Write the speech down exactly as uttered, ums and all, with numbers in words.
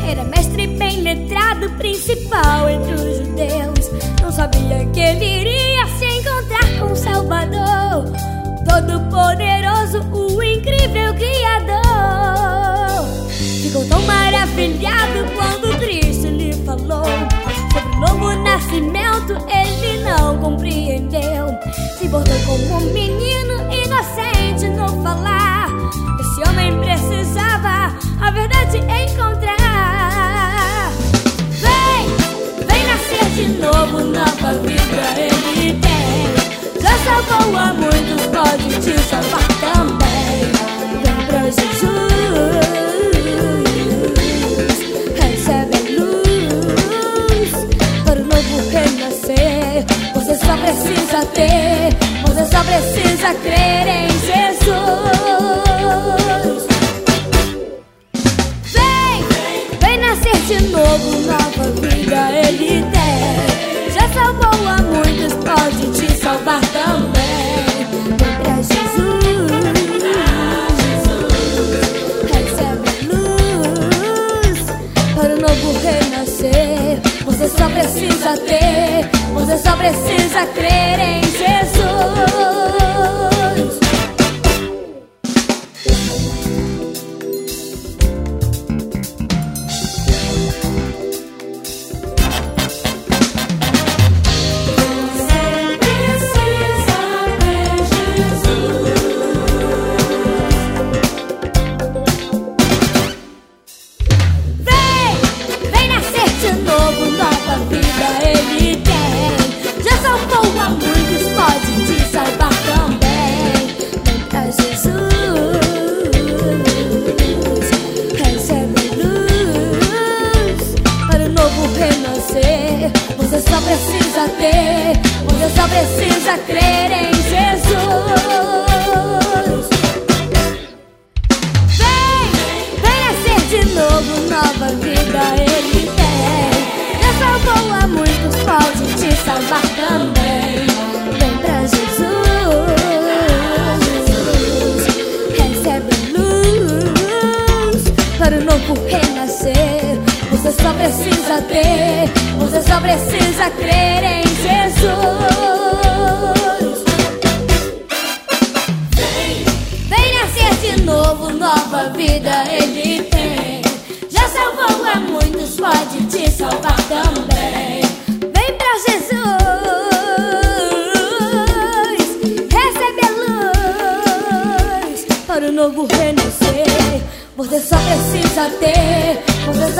Era mestre bem letrado, principal entre os judeus. Não sabia que ele iria se encontrar com o Salvador, todo poderoso, o incrível Criador. Ficou tão maravilhado quando Cristo lhe falou sobre o novo nascimento, ele não compreendeu. Se portou como um menino inocente no falar. Esse homem precisava a verdade encontrar. Vem, vem nascer de novo, nova vida ele tem. Já salvou a muitos, pode te salvar também. Vem pra Jesus, recebe a luz para o novo renascer. Você só precisa ter, você só precisa crer em Jesus. Vem, vem nascer de novo, nova vida ele tem. Já salvou a muitos, pode te salvar também. Vem pra Jesus, recebe a luz para o novo renascer. Você só precisa ter, você só precisa crer em Jesus. Você só precisa ter, você só precisa crer em Jesus. Vem, vem nascer de novo, nova vida ele tem. Já salvou a muitos, pode te salvar também. Vem pra Jesus, recebe a luz para o novo renascer. Você só precisa ter, você só precisa crer em Jesus. Vem, vem nascer de novo, nova vida ele tem. Já salvou a muitos, pode te salvar também. Vem pra Jesus, recebe a luz para o novo renascer. Você só precisa ter, você só